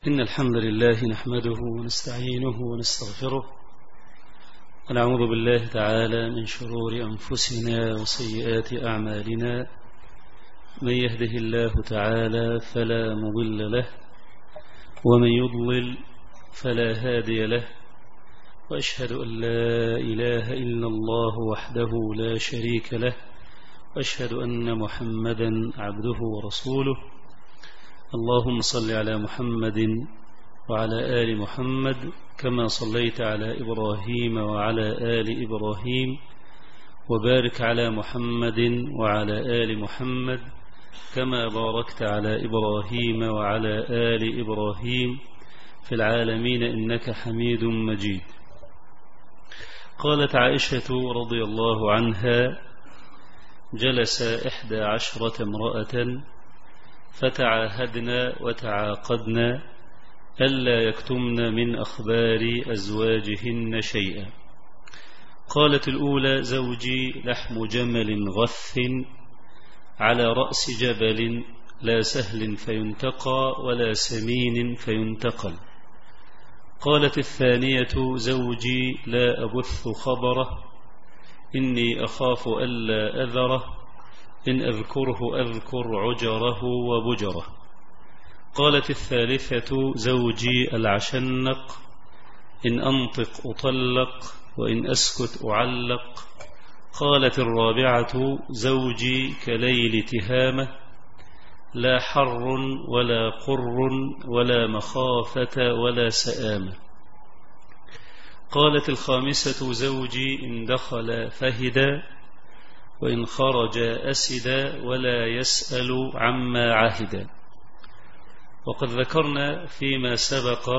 إن الحمد لله نحمده ونستعينه ونستغفره ونعوذ بالله تعالى من شرور أنفسنا وسيئات أعمالنا. من يهده الله تعالى فلا مضل له ومن يضلل فلا هادي له، وأشهد أن لا إله إلا الله وحده لا شريك له، وأشهد أن محمدا عبده ورسوله. اللهم صل على محمد وعلى آل محمد كما صليت على إبراهيم وعلى آل إبراهيم، وبارك على محمد وعلى آل محمد كما باركت على إبراهيم وعلى آل إبراهيم في العالمين إنك حميد مجيد. قالت عائشة رضي الله عنها: جلس 11 امرأة فتعاهدنا وتعاقدنا ألا يكتمن من أخبار أزواجهن شيئا. قالت الأولى: زوجي لحم جمل غث على رأس جبل، لا سهل فينتقى ولا سمين فينتقل. قالت الثانية: زوجي لا أبث خبره، إني أخاف ألا أذره، إن أذكره أذكر عجره وبجره. قالت الثالثة: زوجي العشنق، إن أنطق أطلق وإن أسكت أعلق. قالت الرابعة: زوجي كليل تهامة، لا حر ولا قر ولا مخافة ولا سآمة. قالت الخامسة: زوجي إن دخل فهدا وإن خرج أسدا ولا يسأل عما عهدا. وقد ذكرنا فيما سبق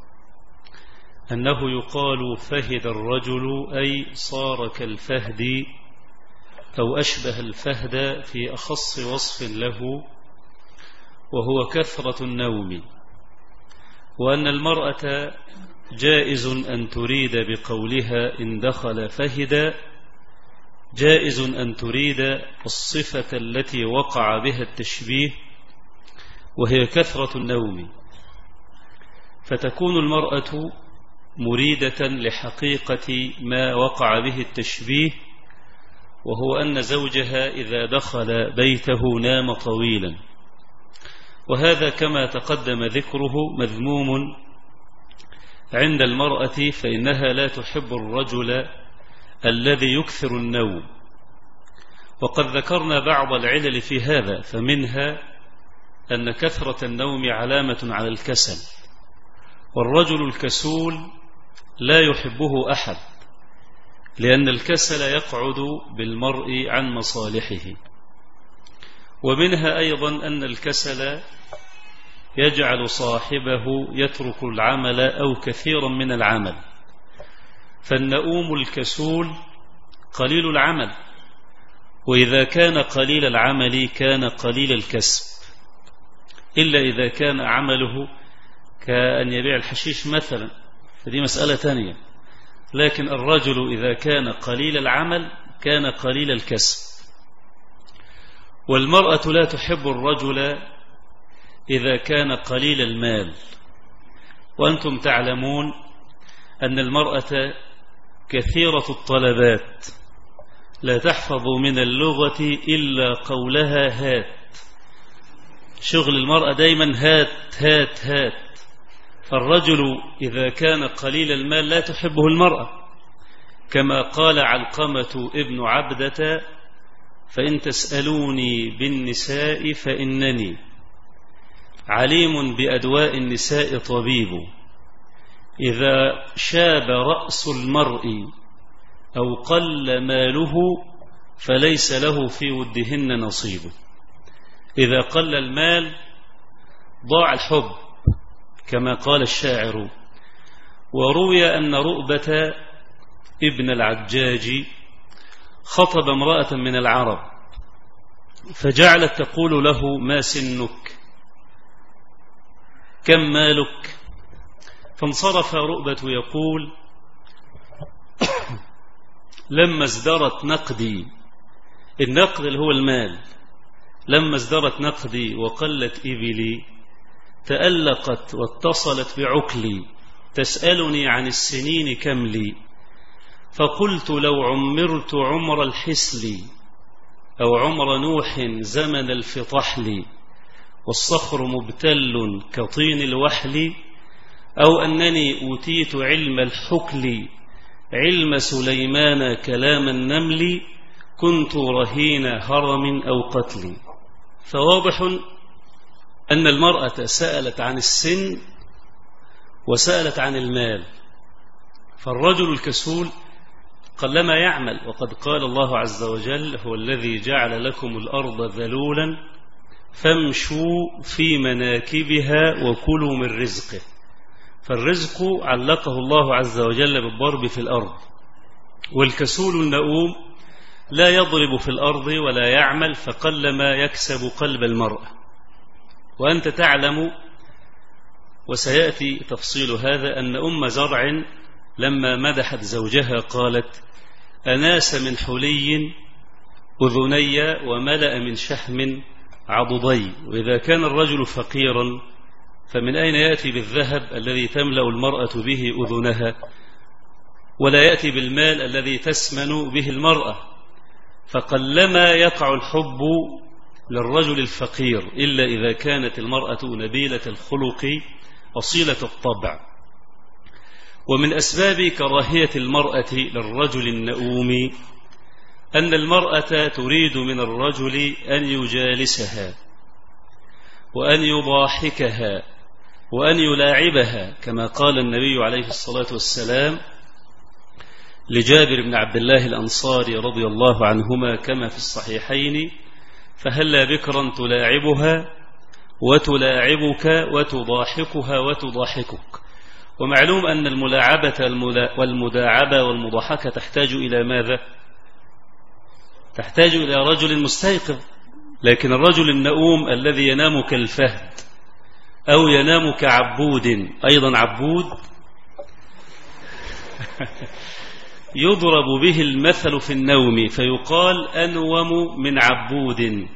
أنه يقال فهد الرجل، أي صار كالفهد أو أشبه الفهد في أخص وصف له، وهو كثرة النوم. وأن المرأة جائز أن تريد بقولها إن دخل فهدا، جائز أن تريد الصفة التي وقع بها التشبيه، وهي كثرة النوم، فتكون المرأة مريدة لحقيقة ما وقع به التشبيه، وهو أن زوجها إذا دخل بيته نام طويلا. وهذا كما تقدم ذكره مذموم عند المرأة، فإنها لا تحب الرجل الذي يكثر النوم. وقد ذكرنا بعض العلل في هذا، فمنها أن كثرة النوم علامة على الكسل، والرجل الكسول لا يحبه أحد، لأن الكسل يقعد بالمرء عن مصالحه. ومنها أيضا أن الكسل يجعل صاحبه يترك العمل أو كثيرا من العمل، فالنؤوم الكسول قليل العمل، وإذا كان قليل العمل كان قليل الكسب، إلا إذا كان عمله كأن يبيع الحشيش مثلا، فدي مسألة تانية. لكن الرجل إذا كان قليل العمل كان قليل الكسب. والمرأة لا تحب الرجل إذا كان قليل المال. وأنتم تعلمون أن المرأة كثيرة الطلبات، لا تحفظ من اللغة إلا قولها هات. شغل المرأة دايما هات هات هات. فالرجل إذا كان قليل المال لا تحبه المرأة، كما قال علقمة ابن عبدة: فإن تسألوني بالنساء فإنني عليم بأدواء النساء طبيب، إذا شاب رأس المرء أو قل ماله فليس له في ودهن نصيب. إذا قل المال ضاع الحب، كما قال الشاعر. وروي أن رؤبة ابن العجاج خطب امرأة من العرب، فجعلت تقول له: ما سنك؟ كم مالك؟ فانصرف رؤبة يقول: لما ازدرت نقدي، النقد اللي هو المال، لما ازدرت نقدي وقلت إبلي تألقت واتصلت بعقلي تسألني عن السنين كم لي، فقلت لو عمرت عمر الحسل أو عمر نوح زمن الفطحل، والصخر مبتل كطين الوحل، أو أنني أوتيت علم الحكل علم سليمان كلام النمل، كنت رهين هرم أو قتل. فواضح أن المرأة سألت عن السن وسألت عن المال، فالرجل الكسول قلما يعمل، وقد قال الله عز وجل: هو الذي جعل لكم الأرض ذلولا فامشوا في مناكبها وكلوا من رزقه. فالرزق علقه الله عز وجل بالضرب في الأرض، والكسول النؤوم لا يضرب في الأرض ولا يعمل، فقلما يكسب قلب المرأة. وأنت تعلم، وسيأتي تفصيل هذا، أن أم زرع لما مدحت زوجها قالت: أناس من حلي أذني وملأ من شحم عضدي. وإذا كان الرجل فقيرا فمن أين يأتي بالذهب الذي تملأ المرأة به أذنها، ولا يأتي بالمال الذي تسمن به المرأة؟ فقلما يقع الحب للرجل الفقير إلا إذا كانت المرأة نبيلة الخلق أصيلة الطبع. ومن أسباب كراهية المرأة للرجل النؤوم أن المرأة تريد من الرجل أن يجالسها وأن يضاحكها وأن يلاعبها، كما قال النبي عليه الصلاة والسلام لجابر بن عبد الله الأنصاري رضي الله عنهما كما في الصحيحين: فهلا بكرا تلاعبها وتلاعبك وتضاحكها وتضاحكك. ومعلوم أن الملاعبة والمداعبة والمضاحكة تحتاج إلى ماذا؟ تحتاج إلى رجل مستيقظ. لكن الرجل النؤوم الذي ينام كالفهد أو ينام كعبود، أيضا عبود يضرب به المثل في النوم فيقال أنوم من عبود.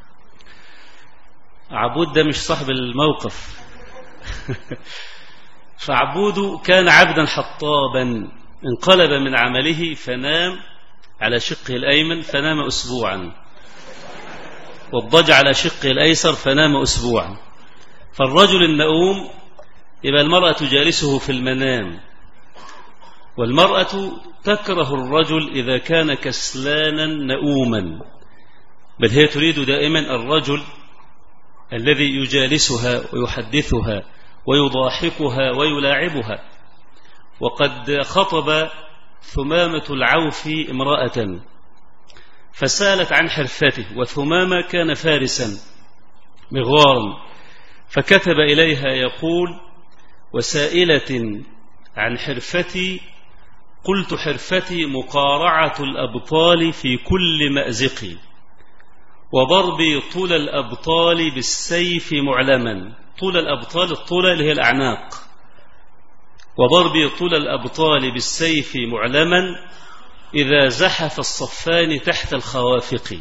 عبود ده مش صاحب الموقف فعبود كان عبدا حطابا، انقلب من عمله فنام على شقه الأيمن فنام أسبوعا، واضطجع على شقه الأيسر فنام أسبوعا. فالرجل النؤوم يبقى المرأة تجالسه في المنام، والمرأة تكره الرجل إذا كان كسلانا نؤوما، بل هي تريد دائما الرجل الذي يجالسها ويحدثها ويضاحكها ويلاعبها. وقد خطب ثمامة العوف امرأة فسالت عن حرفته، وثمامة كان فارسا مغوارا، فكتب إليها يقول: وسائلة عن حرفتي قلت حرفتي مقارعة الأبطال في كل مأزق، وضربي طول الأبطال بالسيف معلما. طول الأبطال، الطول اللي هي الأعناق، وضربي طول الأبطال بالسيف معلما إذا زحف الصفان تحت الخوافق.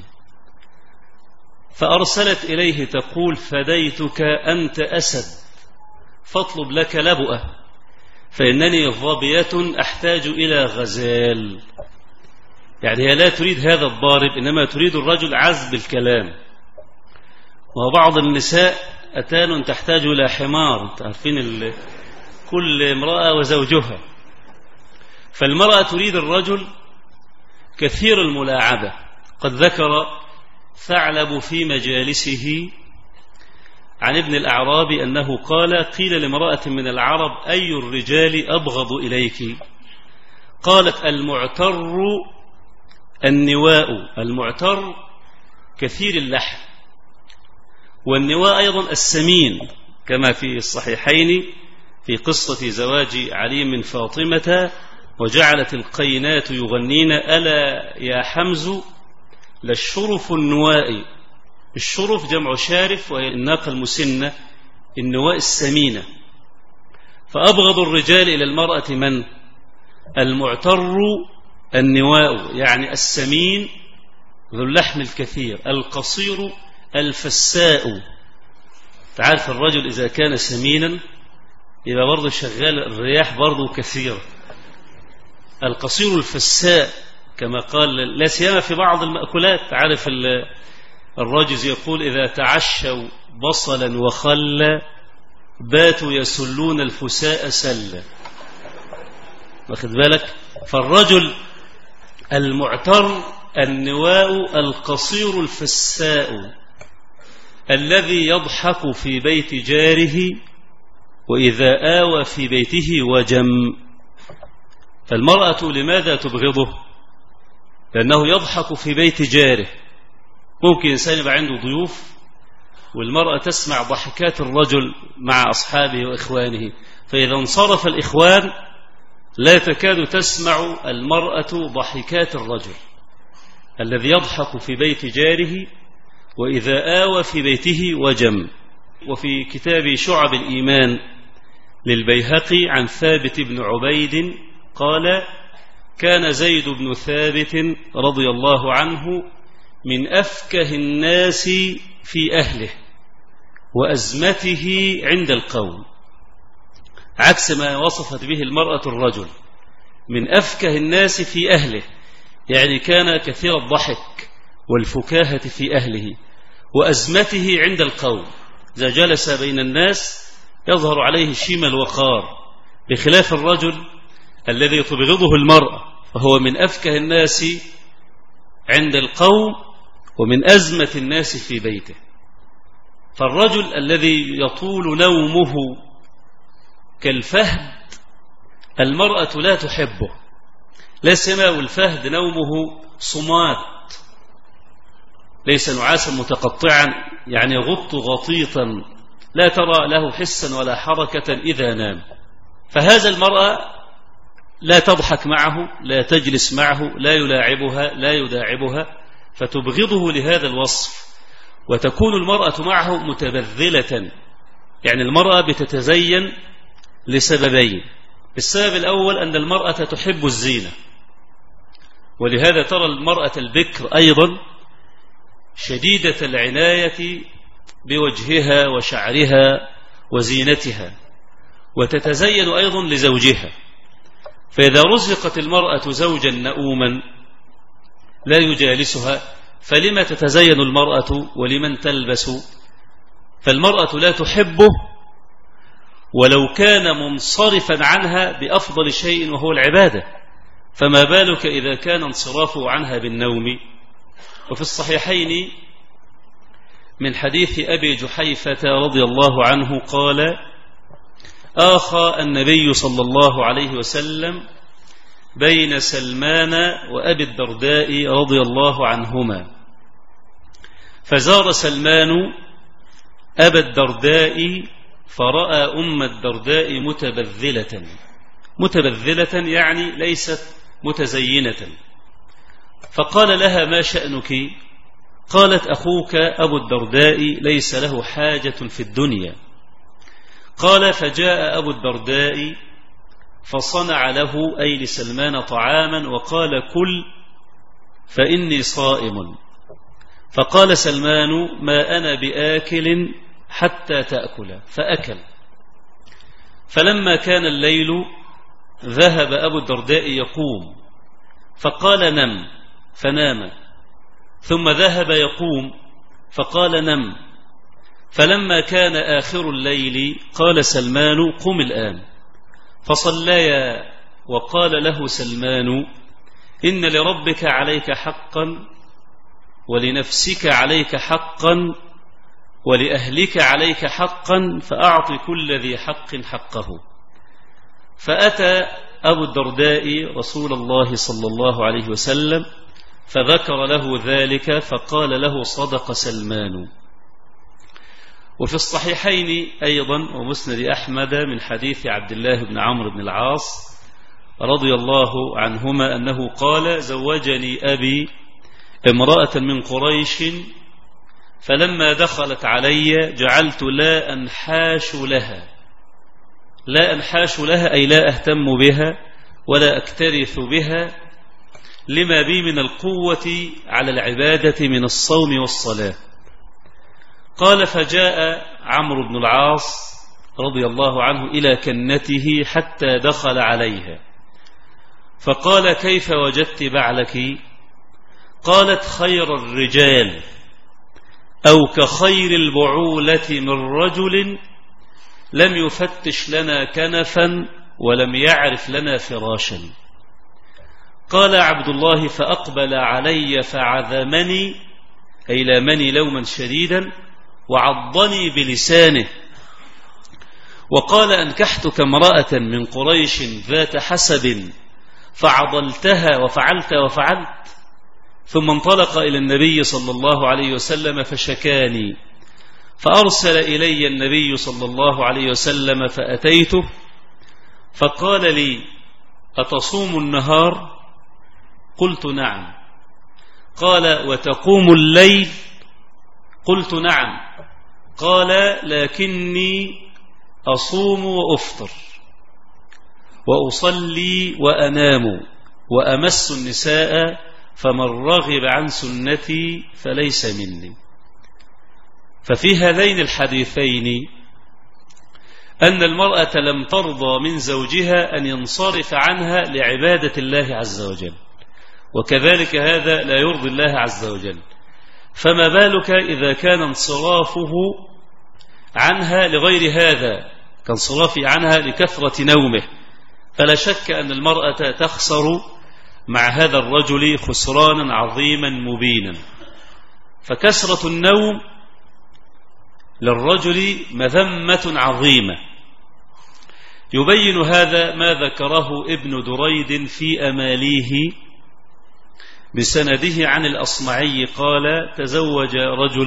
فأرسلت إليه تقول: فديتك أنت أسد فاطلب لك لبؤة، فإنني ظبية أحتاج إلى غزال. يعني هي لا تريد هذا الضارب، إنما تريد الرجل عذب الكلام. وبعض النساء أتان تحتاج إلى حمار، تعرفين كل امرأة وزوجها. فالمرأة تريد الرجل كثير الملاعبة. قد ذكر ثعلب في مجالسه عن ابن الأعرابي أنه قال: قيل لامرأة من العرب: أي الرجال أبغض إليك؟ قالت: المعتر النواء. المعتر كثير اللحم، والنواء أيضا السمين، كما في الصحيحين في قصة زواج علي من فاطمة: وجعلت القينات يغنين ألا يا حمز للشرف النواء. الشرف جمع شارف، وهي الناقة المسنة، النواء السمينة. فأبغض الرجال إلى المرأة من؟ المعتر النواء، يعني السمين ذو اللحم الكثير، القصير الفساء. تعرف الرجل إذا كان سمينا يبقى برضه شغال الرياح برضه كثيرة. القصير الفساء كما قال، لا سيما في بعض المأكولات. عارف الراجز يقول إذا تعشوا بصلا وخلا باتوا يسلون الفساء سلا. واخد بالك؟ فالرجل المعتر النواء القصير الفساء الذي يضحك في بيت جاره وإذا آوى في بيته وجم. فالمرأة لماذا تبغضه؟ لأنه يضحك في بيت جاره. ممكن إنسان يبقى عنده ضيوف والمرأة تسمع ضحكات الرجل مع أصحابه وإخوانه، فإذا انصرف الإخوان لا تكاد تسمع المرأة ضحكات الرجل الذي يضحك في بيت جاره وإذا آوى في بيته وجم. وفي كتاب شعب الإيمان للبيهقي عن ثابت بن عبيد قال: كان زيد بن ثابت رضي الله عنه من أفكه الناس في أهله وأزمته عند القوم، عكس ما وصفت به المرأة الرجل. من أفكه الناس في أهله يعني كان كثير الضحك والفكاهة في أهله، وأزمته عند القوم إذا جلس بين الناس يظهر عليه شيم الوقار، بخلاف الرجل الذي تبغضه المرأة فهو من أفكه الناس عند القوم ومن أزمة الناس في بيته. فالرجل الذي يطول نومه كالفهد المرأة لا تحبه، لا سيما والفهد نومه صمات ليس نعاسا متقطعا، يعني يغط غطيطا لا ترى له حسا ولا حركة إذا نام. فهذا المرأة لا تضحك معه، لا تجلس معه، لا يلاعبها، لا يداعبها، فتبغضه لهذا الوصف. وتكون المرأة معه متبذلة، يعني المرأة بتتزين لسببين. السبب الأول أن المرأة تحب الزينة، ولهذا ترى المرأة البكر أيضا شديدة العناية بوجهها وشعرها وزينتها، وتتزين أيضا لزوجها. فإذا رزقت المرأة زوجا نؤوما لا يجالسها فلما تتزين المرأة ولمن تلبس؟ فالمرأة لا تحبه ولو كان منصرفا عنها بأفضل شيء وهو العبادة، فما بالك إذا كان انصرافه عنها بالنوم. وفي الصحيحين من حديث أبي جحيفة رضي الله عنه قال: آخى النبي صلى الله عليه وسلم بين سلمان وأبي الدرداء رضي الله عنهما، فزار سلمان أبا الدرداء فرأى أم الدرداء متبذلة يعني ليست متزينة، فقال لها: ما شأنك؟ قالت: أخوك أبو الدرداء ليس له حاجة في الدنيا. قال: فجاء أبو الدرداء فصنع له أي لسلمان طعاما وقال: كل فإني صائم. فقال سلمان: ما أنا بآكل حتى تأكل، فأكل. فلما كان الليل ذهب أبو الدرداء يقوم، فقال: نم، فنام. ثم ذهب يقوم فقال: نم. فلما كان آخر الليل قال سلمان: قم الآن. فصليا، وقال له سلمان: إن لربك عليك حقا، ولنفسك عليك حقا، ولأهلك عليك حقا، فأعط كل ذي حق حقه. فأتى أبو الدرداء رسول الله صلى الله عليه وسلم فذكر له ذلك، فقال له: صدق سلمان. وفي الصحيحين أيضا ومسند أحمد من حديث عبد الله بن عمرو بن العاص رضي الله عنهما أنه قال: زوجني أبي امرأة من قريش، فلما دخلت علي جعلت لا أنحاش لها أي لا أهتم بها ولا أكترث بها، لما بي من القوة على العبادة من الصوم والصلاة. قال: فجاء عمرو بن العاص رضي الله عنه إلى كنته حتى دخل عليها، فقال: كيف وجدت بعلك؟ قالت: خير الرجال، أو كخير البعولة من رجل لم يفتش لنا كنفا ولم يعرف لنا فراشا. قال عبد الله: فأقبل علي فعذمني، أي لامني لوما شديدا، وعضني بلسانه، وقال: أنكحتك امرأة من قريش ذات حسب فعضلتها وفعلت. ثم انطلق إلى النبي صلى الله عليه وسلم فشكاني، فأرسل إلي النبي صلى الله عليه وسلم فأتيته، فقال لي: أتصوم النهار؟ قلت: نعم. قال: وتقوم الليل؟ قلت: نعم. قال: لكني أصوم وأفطر وأصلي وأنام وأمس النساء، فمن رغب عن سنتي فليس مني. ففي هذين الحديثين أن المرأة لم ترضى من زوجها أن ينصرف عنها لعبادة الله عز وجل، وكذلك هذا لا يرضي الله عز وجل، فما بالك إذا كان انصرافه عنها لغير هذا، كانصرافه عنها لكثرة نومه، فلا شك أن المرأة تخسر مع هذا الرجل خسرانا عظيما مبينا. فكثرة النوم للرجل مذمة عظيمة. يبين هذا ما ذكره ابن دريد في أماليه بسنده عن الأصمعي قال: تزوج رجل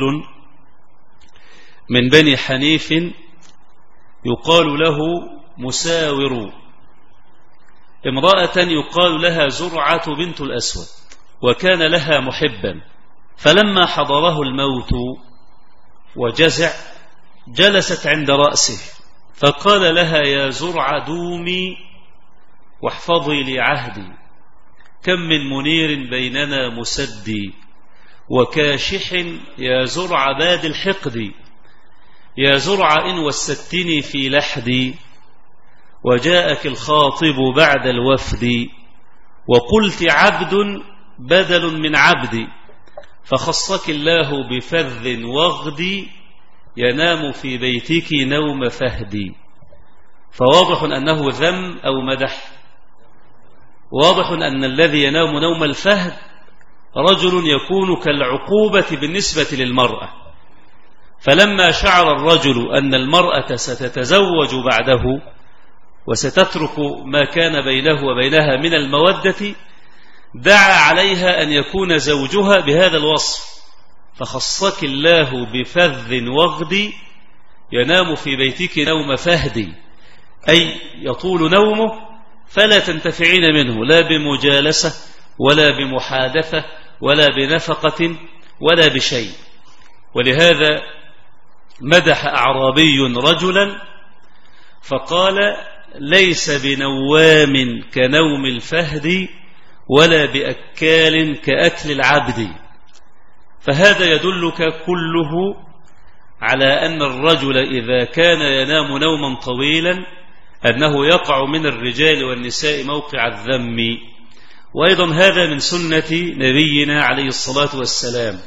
من بني حنيف يقال له مساور امرأة يقال لها زرعة بنت الأسود، وكان لها محبا، فلما حضره الموت وجزع جلست عند رأسه، فقال لها: يا زرعة دومي واحفظي لي عهدي، كم من منير بيننا مسدي، وكاشح يا زرع باد الحقد، يا زرع إن وستني في لحدي، وجاءك الخاطب بعد الوفد، وقلت عبد بدل من عبد، فخصك الله بفذ وغد، ينام في بيتك نوم فهدي. فواضح أنه ذم أو مدح، واضح أن الذي ينام نوم الفهد رجل يكون كالعقوبة بالنسبة للمرأة. فلما شعر الرجل أن المرأة ستتزوج بعده وستترك ما كان بينه وبينها من المودة، دعا عليها أن يكون زوجها بهذا الوصف: فخصك الله بفذ وغد، ينام في بيتك نوم فهدي، أي يطول نومه فلا تنتفعين منه لا بمجالسة ولا بمحادثة ولا بنفقة ولا بشيء. ولهذا مدح أعرابي رجلا فقال: ليس بنوام كنوم الفهد، ولا بأكال كأكل العبد. فهذا يدلك كله على أن الرجل إذا كان ينام نوما طويلا أنه يقع من الرجال والنساء موقع الذم. وأيضا هذا من سنة نبينا عليه الصلاة والسلام.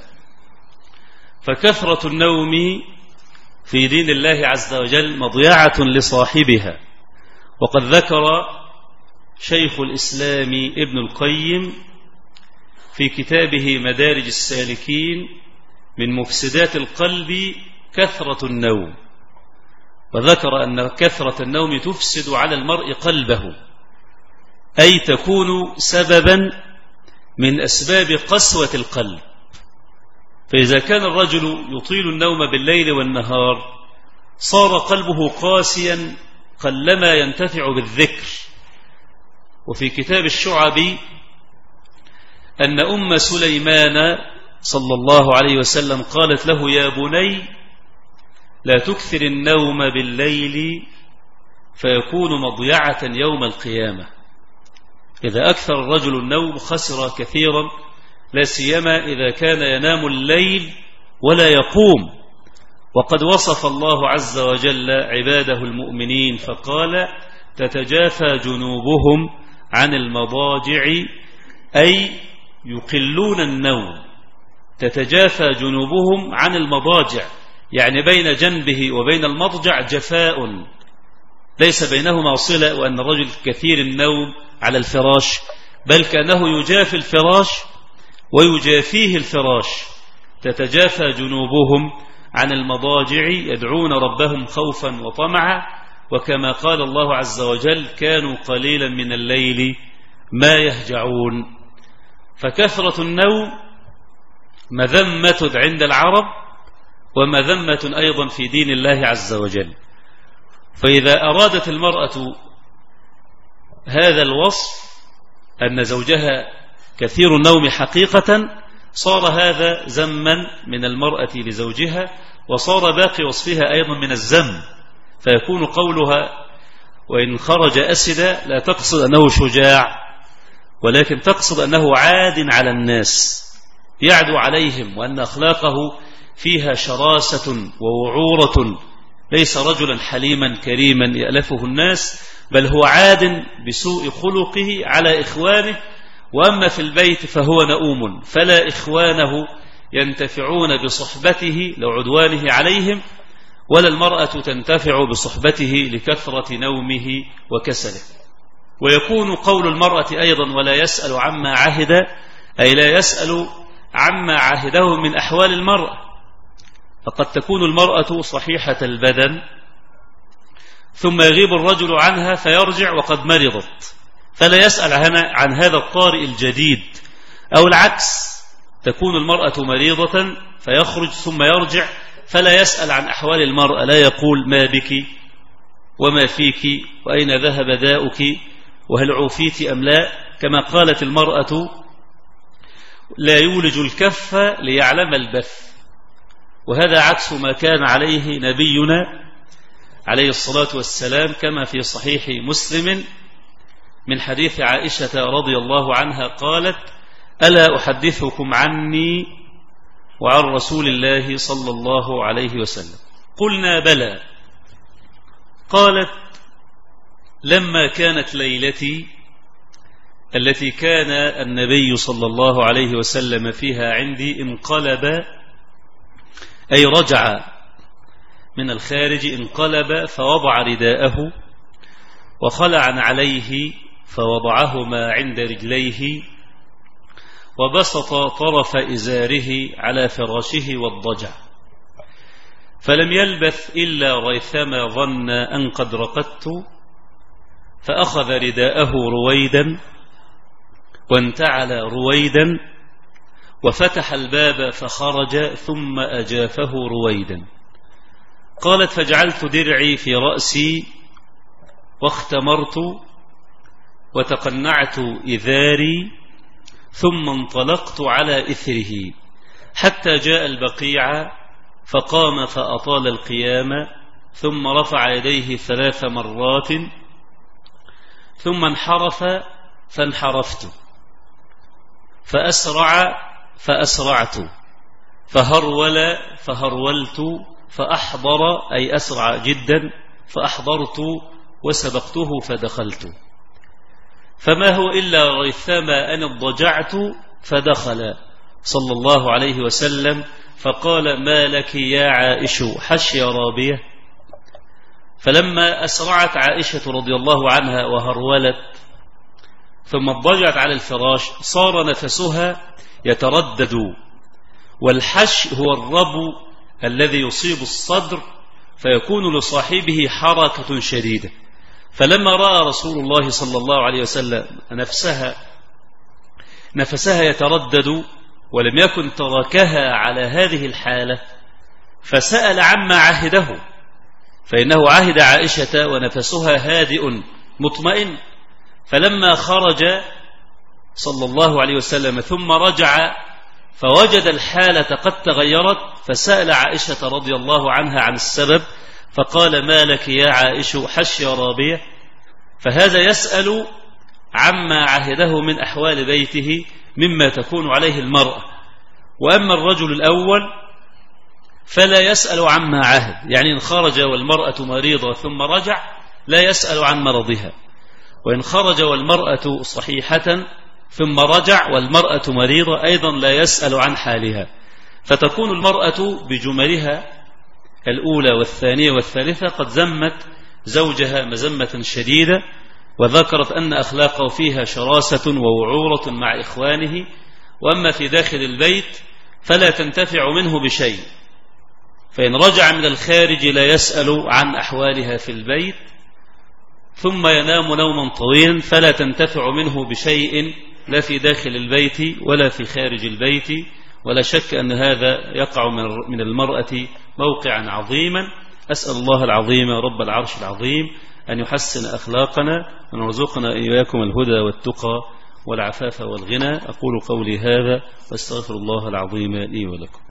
فكثرة النوم في دين الله عز وجل مضيعة لصاحبها. وقد ذكر شيخ الإسلام ابن القيم في كتابه مدارج السالكين من مفسدات القلب كثرة النوم، وذكر أن كثرة النوم تفسد على المرء قلبه، أي تكون سببا من أسباب قسوة القلب. فإذا كان الرجل يطيل النوم بالليل والنهار صار قلبه قاسيا قلما ينتفع بالذكر. وفي كتاب الشعب أن أم سليمان صلى الله عليه وسلم قالت له: يا بني لا تكثر النوم بالليل فيكون مضيعة يوم القيامة. إذا أكثر الرجل النوم خسر كثيرا، لا سيما إذا كان ينام الليل ولا يقوم، وقد وصف الله عز وجل عباده المؤمنين فقال تتجافى جنوبهم عن المضاجع أي يقلون النوم. تتجافى جنوبهم عن المضاجع يعني بين جنبه وبين المضجع جفاء ليس بينهما صلة، وأن الرجل كثير النوم على الفراش، بل كأنه يجافي الفراش ويجافيه الفراش. تتجافى جنوبهم عن المضاجع يدعون ربهم خوفا وطمعا، وكما قال الله عز وجل كانوا قليلا من الليل ما يهجعون. فكثرة النوم مذمة عند العرب ومذمة أيضا في دين الله عز وجل. فإذا أرادت المرأة هذا الوصف أن زوجها كثير النوم حقيقة صار هذا ذما من المرأة لزوجها، وصار باقي وصفها أيضا من الذم، فيكون قولها وإن خرج أسدا لا تقصد أنه شجاع، ولكن تقصد أنه عاد على الناس يعدو عليهم، وأن أخلاقه فيها شراسة ووعورة، ليس رجلا حليما كريما يألفه الناس، بل هو عاد بسوء خلقه على إخوانه. وأما في البيت فهو نؤوم، فلا إخوانه ينتفعون بصحبته لعدوانه عليهم، ولا المرأة تنتفع بصحبته لكثرة نومه وكسله. ويكون قول المرأة أيضا ولا يسأل عما عهد، أي لا يسأل عما عهده من أحوال المرأة. فقد تكون المرأة صحيحة البدن ثم يغيب الرجل عنها فيرجع وقد مرضت، فلا يسأل عن هذا الطارئ الجديد. أو العكس، تكون المرأة مريضة فيخرج ثم يرجع فلا يسأل عن أحوال المرأة، لا يقول ما بك وما فيك وأين ذهب داؤك وهل عوفيت أم لا، كما قالت المرأة لا يولج الكف ليعلم البث. وهذا عكس ما كان عليه نبينا عليه الصلاة والسلام، كما في صحيح مسلم من حديث عائشة رضي الله عنها قالت ألا أحدثكم عني وعن رسول الله صلى الله عليه وسلم؟ قلنا بلى. قالت لما كانت ليلتي التي كان النبي صلى الله عليه وسلم فيها عندي انقلب، أي رجع من الخارج، انقلب فوضع رداءه وخلع عليه فوضعهما عند رجليه وبسط طرف إزاره على فراشه والضجع، فلم يلبث إلا ريثما ظن أن قد رقدت، فأخذ رداءه رويدا وانتعل رويدا وفتح الباب فخرج ثم أجافه رويدا. قالت فجعلت درعي في رأسي واختمرت وتقنعت إذاري ثم انطلقت على إثره حتى جاء البقيع، فقام فأطال القيام ثم رفع يديه 3 مرات ثم انحرف فانحرفت، فأسرع فأسرعت، فهرول فهرولت، فأحضر أي أسرع جدا، فأحضرت وسبقته فدخلت، فما هو إلا ريثما أن اضطجعت، فدخل صلى الله عليه وسلم فقال ما لك يا عائش حشي رابية؟ فلما أسرعت عائشة رضي الله عنها وهرولت ثم اضطجعت على الفراش صار نفسها يتردد، والحش هو الربو الذي يصيب الصدر فيكون لصاحبه حركة شديدة. فلما رأى رسول الله صلى الله عليه وسلم نفسها يتردد ولم يكن تركها على هذه الحالة فسأل عما عهده، فإنه عهد عائشة ونفسها هادئ مطمئن. فلما خرج صلى الله عليه وسلم ثم رجع فوجد الحالة قد تغيرت، فسأل عائشة رضي الله عنها عن السبب، فقال ما لك يا عائش حشي رابية؟ فهذا يسأل عما عهده من أحوال بيته مما تكون عليه المرأة. وأما الرجل الأول فلا يسأل عما عهد، يعني إن خرج والمرأة مريضة ثم رجع لا يسأل عن مرضها، وإن خرج والمرأة صحيحة ثم رجع والمرأة مريضة أيضا لا يسأل عن حالها. فتكون المرأة بجملها الأولى والثانية والثالثة قد ذمت زوجها مذمة شديدة، وذكرت أن أخلاقه فيها شراسة ووعورة مع إخوانه، وأما في داخل البيت فلا تنتفع منه بشيء، فإن رجع من الخارج لا يسأل عن أحوالها في البيت، ثم ينام نوما طويلا فلا تنتفع منه بشيء لا في داخل البيت ولا في خارج البيت. ولا شك أن هذا يقع من المرأة موقعا عظيما. أسأل الله العظيم رب العرش العظيم أن يحسن أخلاقنا ونرزقنا إياكم الهدى والتقى والعفاف والغنى. أقول قولي هذا واستغفر الله العظيم لي ولكم.